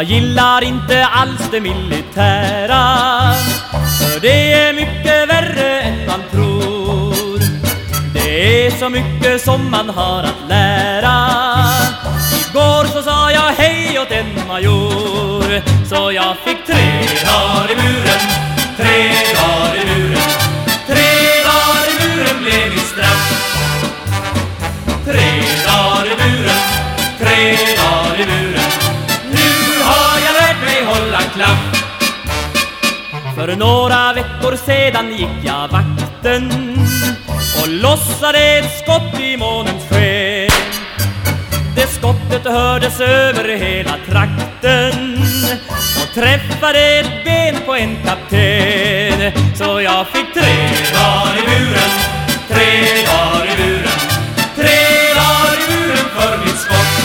Jag gillar inte alls det militära, för det är mycket värre än man tror. Det är så mycket som man har att lära. Igår så sa jag hej åt en major, så jag fick 3 dagar i muren, 3 dagar i muren. 3 dagar i muren blev mitt straff. 3 dagar i muren, 3 dagar i muren. Nu har jag lärt mig hålla klaff. För några veckor sedan gick jag vakten och lossade ett skott i månens sken. Det skottet hördes över hela trakten och träffade ett ben på en kapten. Så jag fick 3 dagar i muren, 3 dagar i muren. 3 dagar i muren för mitt skott.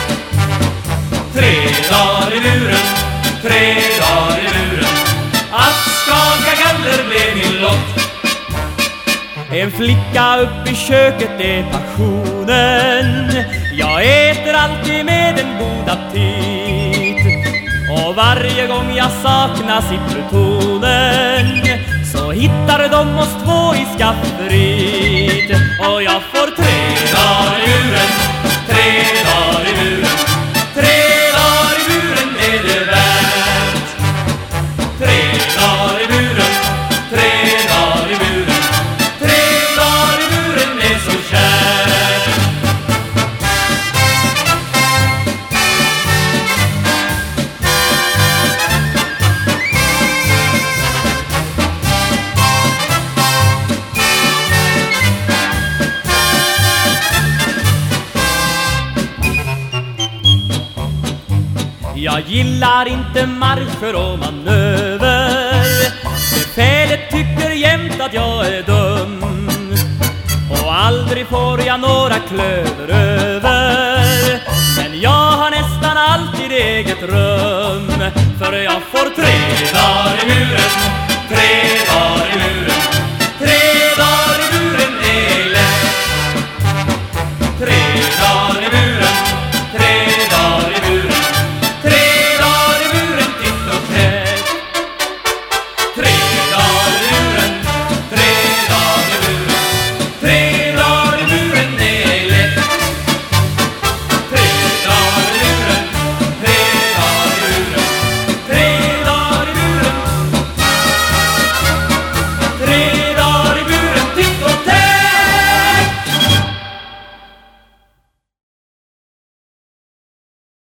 3 dagar i muren, 3 dagar i muren. Att skaka galler blev min lott. En flicka upp i köket är passionen. Jag äter alltid med en god aptit. Och varje gång jag saknas i plutonen så hittar de oss 2 i skafferiet. Och jag får 3 dagar i muren, 3 dagar i muren. 3 dagar i muren är det värt. 3 dagar i muren, 3 dagar i muren. 3 dagar i muren är så kärt. Jag gillar inte marscher och manöver. Befälet tycker jämt att jag är dum, och aldrig får jag några klöver över. Men jag har nästan alltid eget rum, för jag får 3 dagar